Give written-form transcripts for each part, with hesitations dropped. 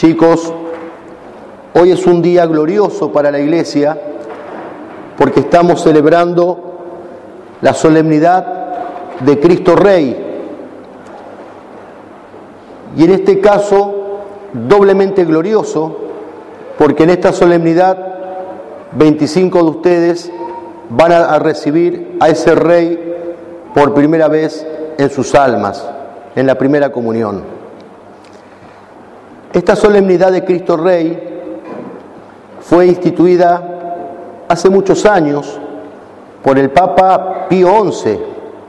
Chicos, hoy es un día glorioso para la Iglesia porque estamos celebrando la solemnidad de Cristo Rey. Y en este caso, doblemente glorioso, porque en esta solemnidad 25 de ustedes van a recibir a ese Rey por primera vez en sus almas, en la primera comunión. Esta solemnidad de Cristo Rey fue instituida hace muchos años por el Papa Pío XI.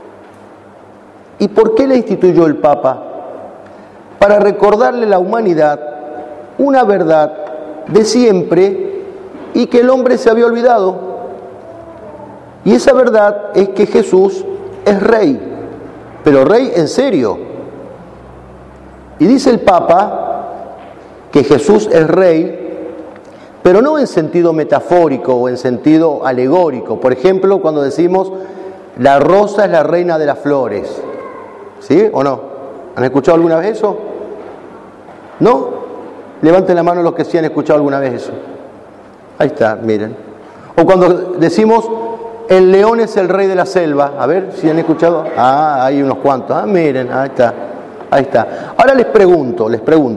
¿Y por qué la instituyó el Papa? Para recordarle a la humanidad una verdad de siempre y que el hombre se había olvidado. Y esa verdad es que Jesús es Rey, pero Rey en serio. Y dice el Papa que Jesús es Rey, pero no en sentido metafórico o en sentido alegórico. Por ejemplo, cuando decimos la rosa es la reina de las flores, ¿sí o no? ¿Han escuchado alguna vez eso? ¿No? Levanten la mano los que sí han escuchado alguna vez eso. Ahí está, miren. O cuando decimos el león es el rey de la selva, a ver si han escuchado. Ah, hay unos cuantos. Ah, miren, ahí está. Ahí está. Ahora les pregunto,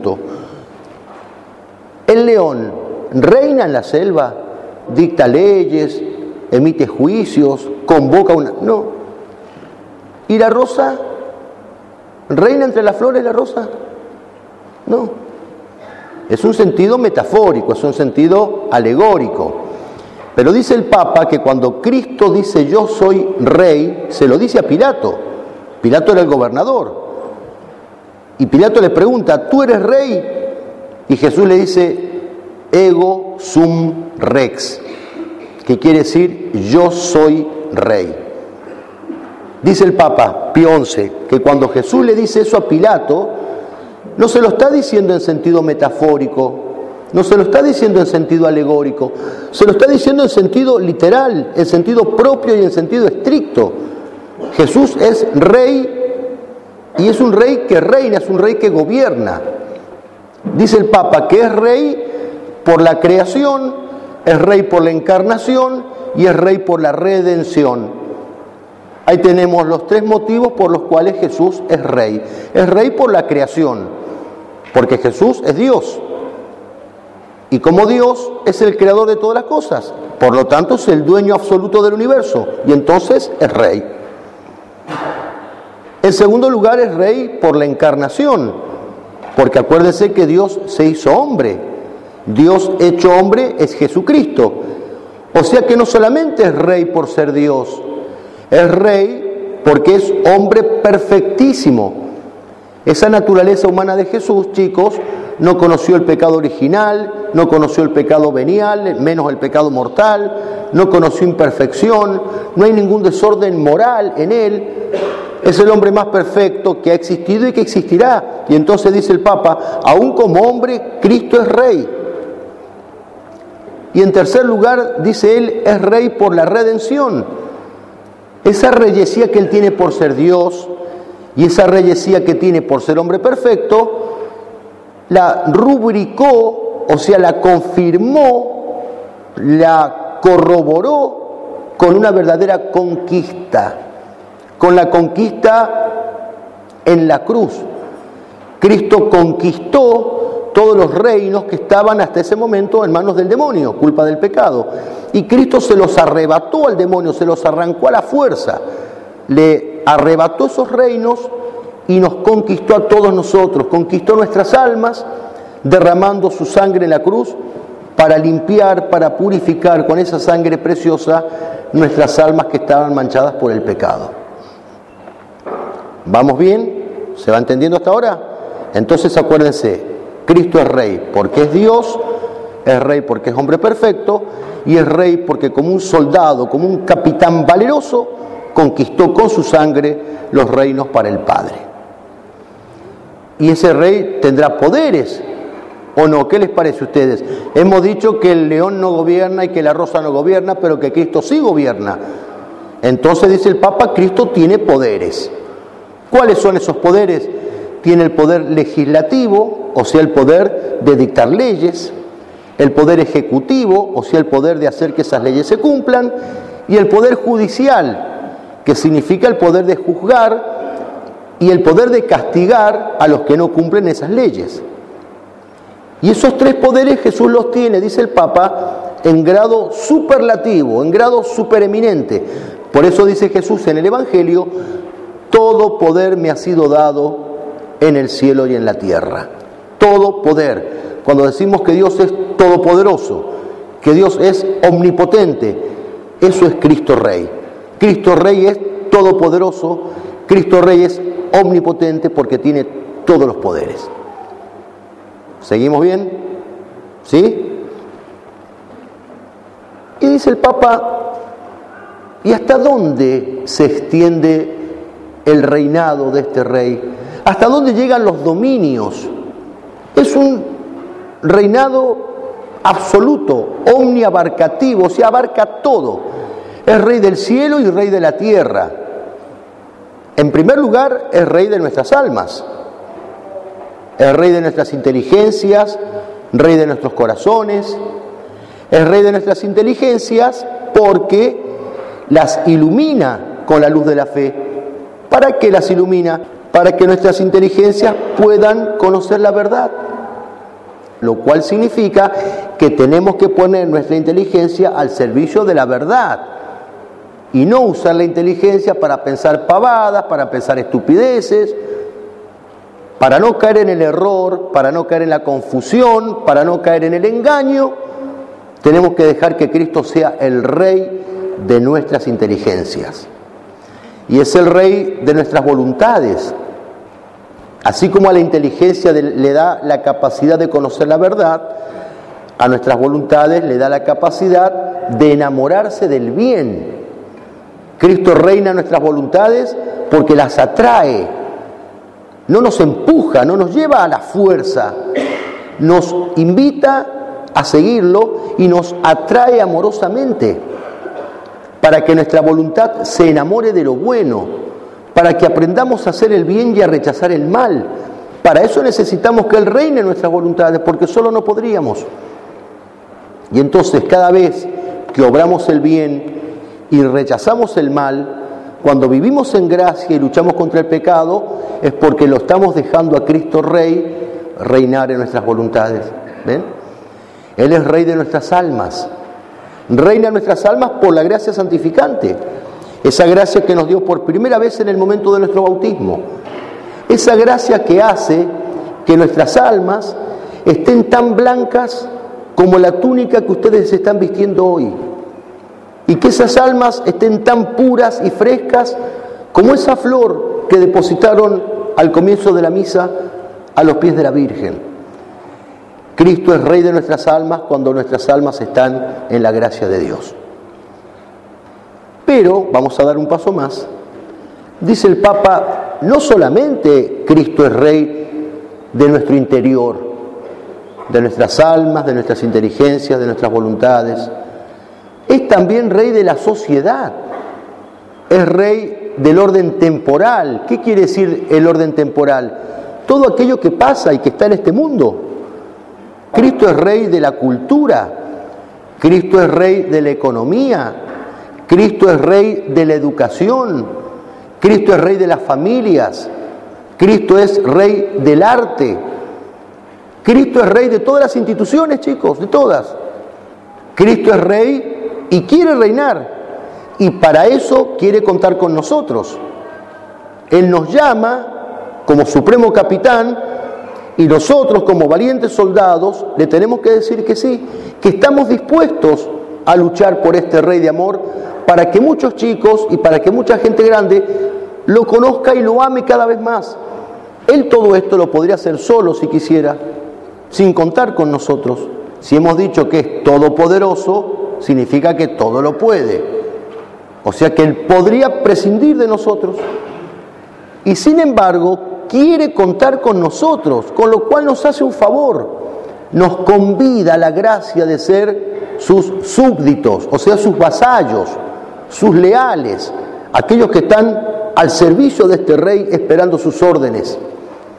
¿el león reina en la selva? ¿Dicta leyes? ¿Emite juicios? ¿Convoca una...? No. ¿Y la rosa? ¿Reina entre las flores la rosa? No. Es un sentido metafórico, es un sentido alegórico. Pero dice el Papa que cuando Cristo dice yo soy Rey, se lo dice a Pilato. Pilato era el gobernador. Y Pilato le pregunta, ¿tú eres Rey? Y Jesús le dice, ego sum rex, que quiere decir yo soy Rey. Dice el Papa Pío XI que cuando Jesús le dice eso a Pilato, no se lo está diciendo en sentido metafórico, no se lo está diciendo en sentido alegórico, se lo está diciendo en sentido literal, en sentido propio y en sentido estricto. Jesús es Rey y es un Rey que reina, es un Rey que gobierna. Dice el Papa que es Rey por la creación, es Rey por la encarnación y es Rey por la redención. Ahí tenemos los tres motivos por los cuales Jesús es Rey. Es Rey por la creación, porque Jesús es Dios. Y como Dios es el creador de todas las cosas, por lo tanto es el dueño absoluto del universo, y entonces es Rey. En segundo lugar es Rey por la encarnación, porque acuérdense que Dios se hizo hombre. Dios hecho hombre es Jesucristo. O sea que no solamente es Rey por ser Dios, es Rey porque es hombre perfectísimo. Esa naturaleza humana de Jesús, chicos, no conoció el pecado original, no conoció el pecado venial, menos el pecado mortal, no conoció imperfección, no hay ningún desorden moral en él. Es el hombre más perfecto que ha existido y que existirá. Y entonces dice el Papa, aún como hombre, Cristo es Rey. Y en tercer lugar, dice él, es Rey por la redención. Esa reyesía que él tiene por ser Dios y esa reyesía que tiene por ser hombre perfecto, la rubricó, o sea, la confirmó, la corroboró con una verdadera conquista, con la conquista en la cruz. Cristo conquistó todos los reinos que estaban hasta ese momento en manos del demonio, culpa del pecado. Y Cristo se los arrebató al demonio, se los arrancó a la fuerza, le arrebató esos reinos y nos conquistó a todos nosotros, conquistó nuestras almas, derramando su sangre en la cruz para limpiar, para purificar con esa sangre preciosa nuestras almas que estaban manchadas por el pecado. ¿Vamos bien? ¿Se va entendiendo hasta ahora? Entonces acuérdense, Cristo es Rey porque es Dios, es Rey porque es hombre perfecto y es Rey porque como un soldado, como un capitán valeroso, conquistó con su sangre los reinos para el Padre. Y ese Rey tendrá poderes, ¿o no? ¿Qué les parece a ustedes? Hemos dicho que el león no gobierna y que la rosa no gobierna, pero que Cristo sí gobierna. Entonces dice el Papa, Cristo tiene poderes. ¿Cuáles son esos poderes? tiene el poder legislativo, o sea, el poder de dictar leyes, el poder ejecutivo, o sea, el poder de hacer que esas leyes se cumplan, y el poder judicial, que significa el poder de juzgar y el poder de castigar a los que no cumplen esas leyes. Y esos tres poderes Jesús los tiene, dice el Papa, en grado superlativo, en grado supereminente. Por eso dice Jesús en el Evangelio: todo poder me ha sido dado en el cielo y en la tierra. Todo poder. Cuando decimos que Dios es todopoderoso, que Dios es omnipotente, eso es Cristo Rey. Cristo Rey es todopoderoso, Cristo Rey es omnipotente porque tiene todos los poderes. ¿Seguimos bien? ¿Sí? Y dice el Papa: ¿y hasta dónde se extiende el reinado de este rey? ¿Hasta dónde llegan los dominios? Es un reinado absoluto, omniabarcativo, o sea, abarca todo. Es rey del cielo y rey de la tierra. En primer lugar, es rey de nuestras almas. Es rey de nuestras inteligencias, rey de nuestros corazones. Es rey de nuestras inteligencias porque las ilumina con la luz de la fe. ¿Para qué las ilumina? Para que nuestras inteligencias puedan conocer la verdad. Lo cual significa que tenemos que poner nuestra inteligencia al servicio de la verdad y no usar la inteligencia para pensar pavadas, para pensar estupideces, para no caer en el error, para no caer en la confusión, para no caer en el engaño. Tenemos que dejar que Cristo sea el Rey de nuestras inteligencias. Y es el Rey de nuestras voluntades. Así como a la inteligencia le da la capacidad de conocer la verdad, a nuestras voluntades le da la capacidad de enamorarse del bien. Cristo reina en nuestras voluntades porque las atrae. No nos empuja, no nos lleva a la fuerza. Nos invita a seguirlo y nos atrae amorosamente para que nuestra voluntad se enamore de lo bueno, para que aprendamos a hacer el bien y a rechazar el mal. Para eso necesitamos que Él reine en nuestras voluntades, porque solo no podríamos. Y entonces, cada vez que obramos el bien y rechazamos el mal, cuando vivimos en gracia y luchamos contra el pecado, es porque lo estamos dejando a Cristo Rey reinar en nuestras voluntades. ¿Ven? Él es Rey de nuestras almas. Reina en nuestras almas por la gracia santificante. Esa gracia que nos dio por primera vez en el momento de nuestro bautismo. Esa gracia que hace que nuestras almas estén tan blancas como la túnica que ustedes están vistiendo hoy. Y que esas almas estén tan puras y frescas como esa flor que depositaron al comienzo de la misa a los pies de la Virgen. Cristo es Rey de nuestras almas cuando nuestras almas están en la gracia de Dios. Pero, vamos a dar un paso más, dice el Papa, no solamente Cristo es Rey de nuestro interior, de nuestras almas, de nuestras inteligencias, de nuestras voluntades, es también Rey de la sociedad, es Rey del orden temporal. ¿Qué quiere decir el orden temporal? Todo aquello que pasa y que está en este mundo. Cristo es Rey de la cultura, Cristo es Rey de la economía, Cristo es Rey de la educación, Cristo es Rey de las familias, Cristo es Rey del arte, Cristo es Rey de todas las instituciones, chicos, de todas. Cristo es Rey y quiere reinar, y para eso quiere contar con nosotros. Él nos llama como supremo capitán y nosotros como valientes soldados le tenemos que decir que sí, que estamos dispuestos a luchar por este Rey de amor para que muchos chicos y para que mucha gente grande lo conozca y lo ame cada vez más. Él todo esto lo podría hacer solo si quisiera, sin contar con nosotros. Si hemos dicho que es todopoderoso, significa que todo lo puede. O sea que Él podría prescindir de nosotros. Y sin embargo, quiere contar con nosotros, con lo cual nos hace un favor. Nos convida a la gracia de ser sus súbditos, o sea, sus vasallos, sus leales, aquellos que están al servicio de este Rey esperando sus órdenes.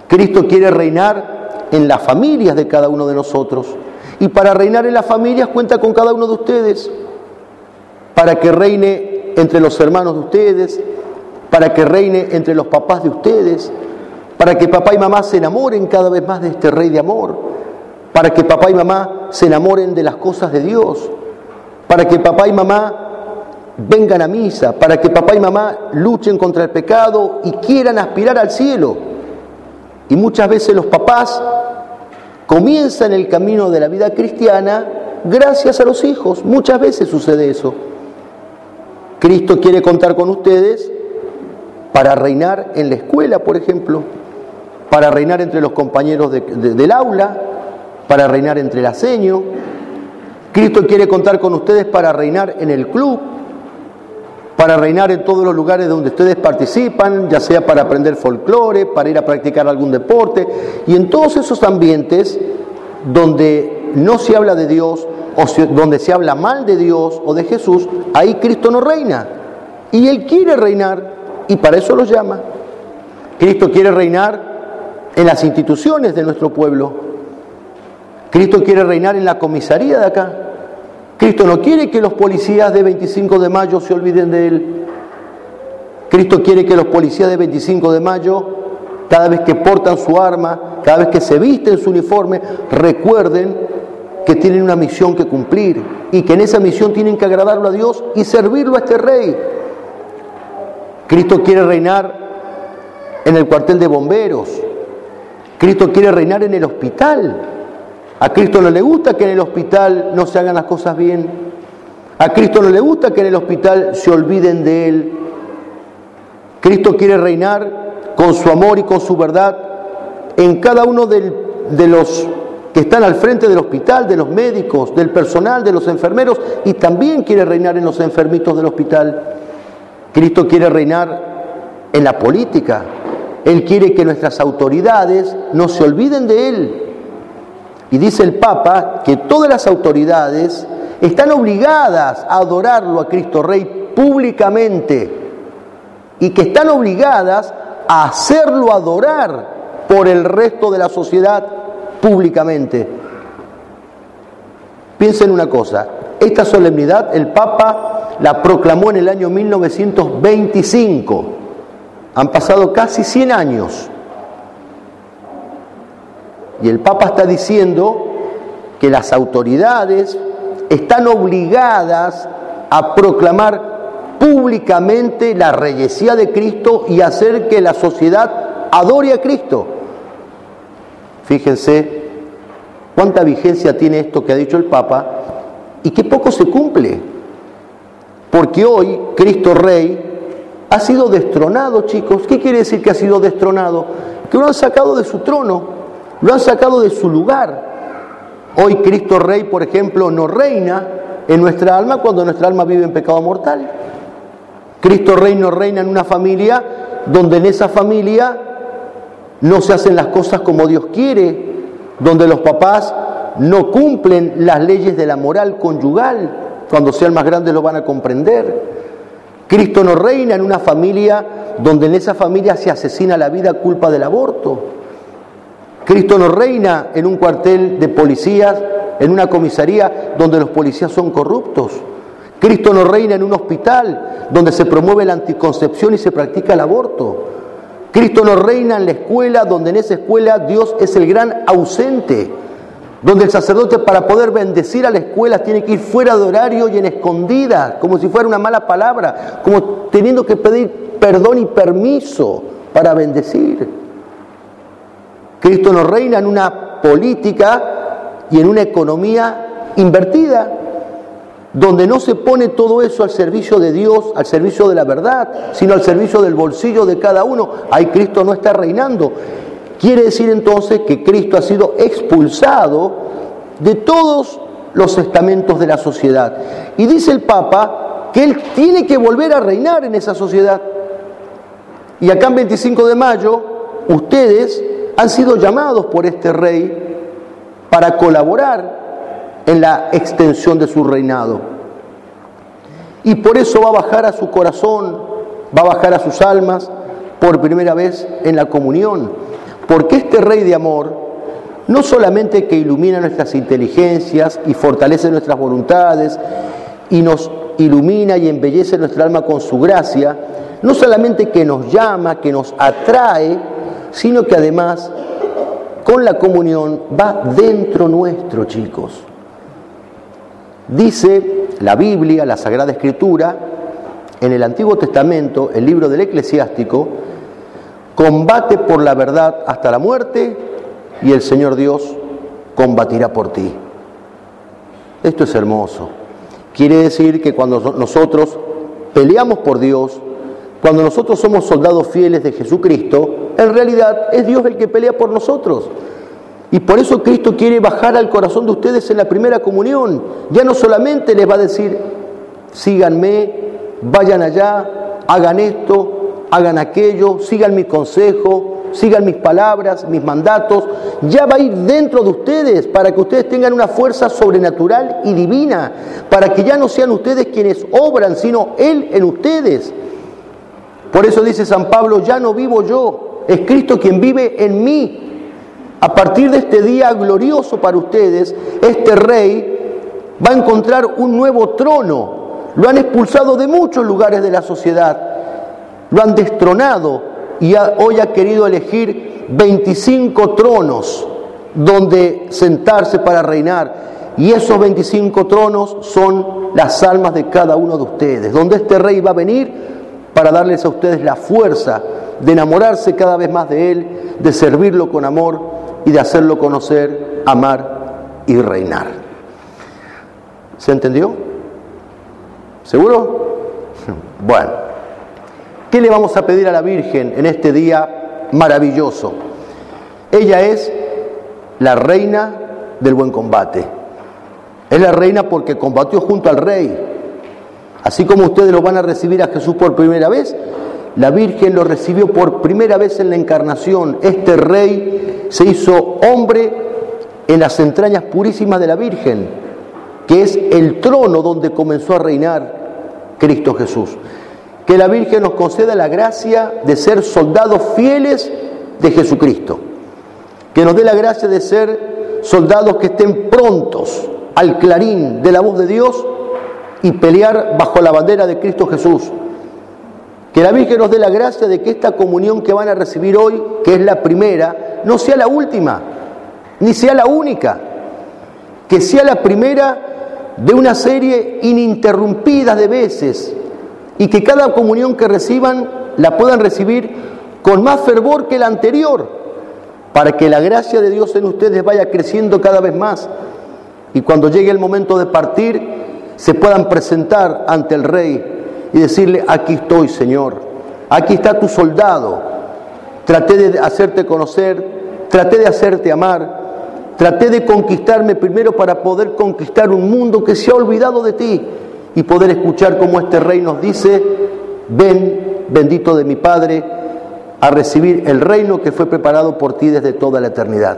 Cristo quiere reinar en las familias de cada uno de nosotros. Y para reinar en las familias cuenta con cada uno de ustedes, para que reine entre los hermanos de ustedes, para que reine entre los papás de ustedes, para que papá y mamá se enamoren cada vez más de este Rey de amor, para que papá y mamá se enamoren de las cosas de Dios, para que papá y mamá vengan a misa, para que papá y mamá luchen contra el pecado y quieran aspirar al cielo. Y muchas veces los papás comienzan el camino de la vida cristiana gracias a los hijos. Muchas veces sucede eso. Cristo quiere contar con ustedes para reinar en la escuela, por ejemplo, para reinar entre los compañeros del aula, para reinar entre el aseño. Cristo quiere contar con ustedes para reinar en el club, para reinar en todos los lugares donde ustedes participan, ya sea para aprender folclore, para ir a practicar algún deporte, y en todos esos ambientes donde no se habla de Dios, donde se habla mal de Dios o de Jesús, ahí Cristo no reina. Y Él quiere reinar, y para eso los llama. Cristo quiere reinar en las instituciones de nuestro pueblo. Cristo quiere reinar en la comisaría de acá. Cristo no quiere que los policías de 25 de mayo se olviden de Él. Cristo quiere que los policías de 25 de mayo, cada vez que portan su arma, cada vez que se visten su uniforme, recuerden que tienen una misión que cumplir y que en esa misión tienen que agradarlo a Dios y servirlo a este Rey. Cristo quiere reinar en el cuartel de bomberos. Cristo quiere reinar en el hospital. A Cristo no le gusta que en el hospital no se hagan las cosas bien. A Cristo no le gusta que en el hospital se olviden de Él. Cristo quiere reinar con su amor y con su verdad en cada uno de los que están al frente del hospital, de los médicos, del personal, de los enfermeros, y también quiere reinar en los enfermitos del hospital. Cristo quiere reinar en la política. Él quiere que nuestras autoridades no se olviden de Él. Y dice el Papa que todas las autoridades están obligadas a adorarlo a Cristo Rey públicamente y que están obligadas a hacerlo adorar por el resto de la sociedad públicamente. Piensen una cosa, esta solemnidad el Papa la proclamó en el año 1925. Han pasado casi 100 años. Y el Papa está diciendo que las autoridades están obligadas a proclamar públicamente la reyesía de Cristo y hacer que la sociedad adore a Cristo. Fíjense cuánta vigencia tiene esto que ha dicho el Papa y qué poco se cumple. Porque hoy Cristo Rey ha sido destronado, chicos. ¿Qué quiere decir que ha sido destronado? Que lo han sacado de su trono. Lo han sacado de su lugar. Hoy Cristo Rey, por ejemplo, no reina en nuestra alma cuando nuestra alma vive en pecado mortal. Cristo Rey no reina en una familia donde en esa familia no se hacen las cosas como Dios quiere, donde los papás no cumplen las leyes de la moral conyugal. Cuando sean más grandes lo van a comprender. Cristo no reina en una familia donde en esa familia se asesina la vida a culpa del aborto. Cristo no reina en un cuartel de policías, en una comisaría donde los policías son corruptos. Cristo no reina en un hospital donde se promueve la anticoncepción y se practica el aborto. Cristo no reina en la escuela donde en esa escuela Dios es el gran ausente, donde el sacerdote para poder bendecir a la escuela tiene que ir fuera de horario y en escondida, como si fuera una mala palabra, como teniendo que pedir perdón y permiso para bendecir. Cristo no reina en una política y en una economía invertida, donde no se pone todo eso al servicio de Dios, al servicio de la verdad, sino al servicio del bolsillo de cada uno. Ahí Cristo no está reinando. Quiere decir entonces que Cristo ha sido expulsado de todos los estamentos de la sociedad. Y dice el Papa que Él tiene que volver a reinar en esa sociedad. Y acá en 25 de mayo, ustedes han sido llamados por este Rey para colaborar en la extensión de su reinado. Y por eso va a bajar a su corazón, va a bajar a sus almas por primera vez en la comunión. Porque este Rey de amor no solamente que ilumina nuestras inteligencias y fortalece nuestras voluntades y nos ilumina y embellece nuestra alma con su gracia, no solamente que nos llama, que nos atrae, sino que además con la comunión va dentro nuestro, chicos. Dice la Biblia, la Sagrada Escritura, en el Antiguo Testamento, el libro del Eclesiástico, combate por la verdad hasta la muerte y el Señor Dios combatirá por ti. Esto es hermoso. Quiere decir que cuando nosotros peleamos por Dios, cuando nosotros somos soldados fieles de Jesucristo, en realidad es Dios el que pelea por nosotros. Y por eso Cristo quiere bajar al corazón de ustedes en la primera comunión. Ya no solamente les va a decir, síganme, vayan allá, hagan esto, hagan aquello, sigan mi consejo, sigan mis palabras, mis mandatos. Ya va a ir dentro de ustedes para que ustedes tengan una fuerza sobrenatural y divina, para que ya no sean ustedes quienes obran, sino Él en ustedes. Por eso dice San Pablo, ya no vivo yo, es Cristo quien vive en mí. A partir de este día glorioso para ustedes, este Rey va a encontrar un nuevo trono. Lo han expulsado de muchos lugares de la sociedad, lo han destronado y hoy ha querido elegir 25 tronos donde sentarse para reinar. Y esos 25 tronos son las almas de cada uno de ustedes, donde este Rey va a venir para darles a ustedes la fuerza de enamorarse cada vez más de Él, de servirlo con amor y de hacerlo conocer, amar y reinar. ¿Se entendió? ¿Seguro? Bueno, ¿qué le vamos a pedir a la Virgen en este día maravilloso? Ella es la reina del buen combate. Es la reina porque combatió junto al Rey. Así como ustedes lo van a recibir a Jesús por primera vez, la Virgen lo recibió por primera vez en la encarnación. Este Rey se hizo hombre en las entrañas purísimas de la Virgen, que es el trono donde comenzó a reinar Cristo Jesús. Que la Virgen nos conceda la gracia de ser soldados fieles de Jesucristo. Que nos dé la gracia de ser soldados que estén prontos al clarín de la voz de Dios y pelear bajo la bandera de Cristo Jesús. Que la Virgen nos dé la gracia de que esta comunión que van a recibir hoy, que es la primera, no sea la última, ni sea la única. Que sea la primera de una serie ininterrumpida de veces y que cada comunión que reciban la puedan recibir con más fervor que la anterior, para que la gracia de Dios en ustedes vaya creciendo cada vez más y cuando llegue el momento de partir se puedan presentar ante el Rey y decirle, aquí estoy, Señor, aquí está tu soldado, traté de hacerte conocer, traté de hacerte amar, traté de conquistarme primero para poder conquistar un mundo que se ha olvidado de ti y poder escuchar cómo este Rey nos dice, ven, bendito de mi Padre, a recibir el reino que fue preparado por ti desde toda la eternidad.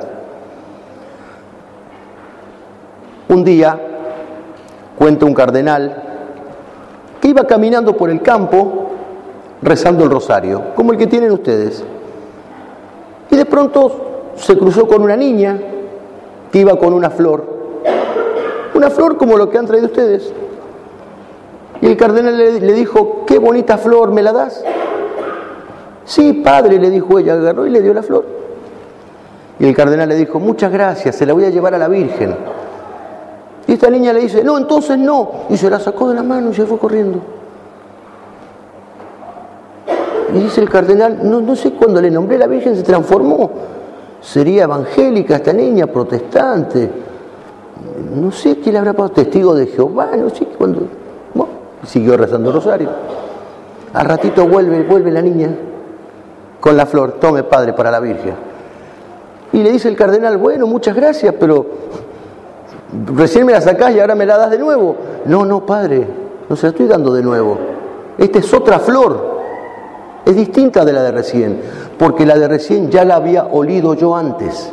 Un día, cuenta un cardenal, que iba caminando por el campo rezando el rosario, como el que tienen ustedes. Y de pronto se cruzó con una niña que iba con una flor como lo que han traído ustedes. Y el cardenal le dijo, qué bonita flor, ¿me la das? Sí, padre, le dijo ella, agarró y le dio la flor. Y el cardenal le dijo, muchas gracias, se la voy a llevar a la Virgen. Y esta niña le dice, no, entonces no. Y se la sacó de la mano y se fue corriendo. Y dice el cardenal, no sé, cuando le nombré a la Virgen se transformó. Sería evangélica esta niña, protestante. No sé qué le habrá pasado, testigo de Jehová, no sé cuándo. Bueno, siguió rezando el rosario. Al ratito vuelve la niña con la flor, tome padre para la Virgen. Y le dice el cardenal, bueno, muchas gracias, pero recién me la sacás y ahora me la das de nuevo. No, padre, no se la estoy dando de nuevo. Esta es otra flor, es distinta de la de recién, porque la de recién ya la había olido yo antes.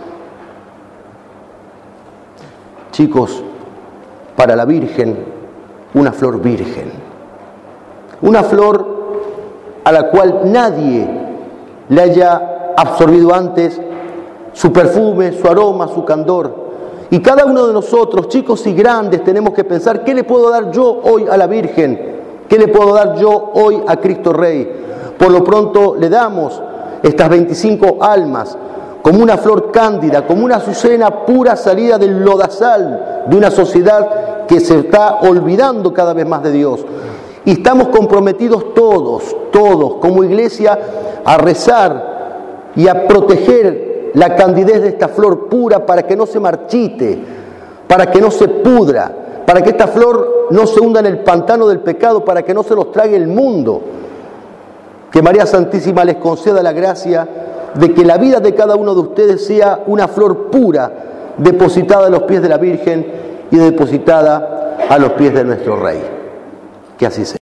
Chicos, para la Virgen, una flor virgen, una flor a la cual nadie le haya absorbido antes su perfume, su aroma, su candor. Y cada uno de nosotros, chicos y grandes, tenemos que pensar, ¿qué le puedo dar yo hoy a la Virgen? ¿Qué le puedo dar yo hoy a Cristo Rey? Por lo pronto le damos estas 25 almas como una flor cándida, como una azucena pura salida del lodazal de una sociedad que se está olvidando cada vez más de Dios. Y estamos comprometidos todos, como iglesia, a rezar y a proteger la candidez de esta flor pura para que no se marchite, para que no se pudra, para que esta flor no se hunda en el pantano del pecado, para que no se los trague el mundo. Que María Santísima les conceda la gracia de que la vida de cada uno de ustedes sea una flor pura, depositada a los pies de la Virgen y depositada a los pies de nuestro Rey. Que así sea.